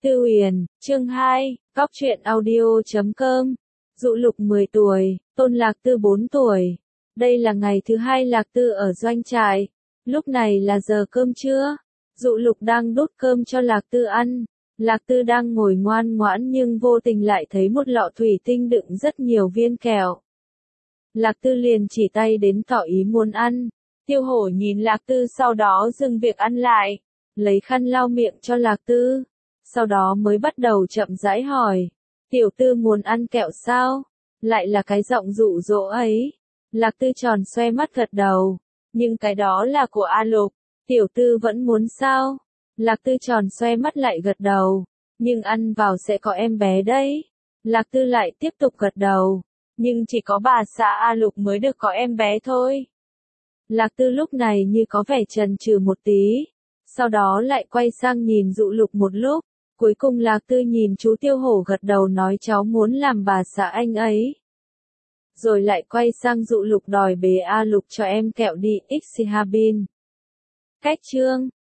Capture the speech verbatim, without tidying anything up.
Tư Uyển, chương hai, Cóc truyện audio chấm com. Dụ Lục mười tuổi, Tôn Lạc Tư bốn tuổi. Đây là ngày thứ hai Lạc Tư ở doanh trại. Lúc này là giờ cơm trưa. Dụ Lục đang đút cơm cho Lạc Tư ăn. Lạc Tư đang ngồi ngoan ngoãn nhưng vô tình lại thấy một lọ thủy tinh đựng rất nhiều viên kẹo. Lạc Tư liền chỉ tay đến tỏ ý muốn ăn. Tiêu Hổ nhìn Lạc Tư sau đó dừng việc ăn lại, lấy khăn lau miệng cho Lạc Tư. Sau đó mới bắt đầu chậm rãi hỏi, tiểu tư muốn ăn kẹo sao? Lại là cái giọng dụ dỗ ấy. Lạc Tư tròn xoe mắt gật đầu, nhưng cái đó là của A Lục, tiểu tư vẫn muốn sao? Lạc Tư tròn xoe mắt lại gật đầu, nhưng ăn vào sẽ có em bé đấy. Lạc Tư lại tiếp tục gật đầu, nhưng chỉ có bà xã A Lục mới được có em bé thôi. Lạc Tư lúc này như có vẻ chần chừ một tí, sau đó lại quay sang nhìn Dụ Lục một lúc. Cuối cùng Lạc Tư nhìn chú Tiêu Hổ gật đầu nói cháu muốn làm bà xã anh ấy. Rồi lại quay sang Dụ Lục đòi bế A Lục cho em kẹo đi, Ixi Habin. Cách chương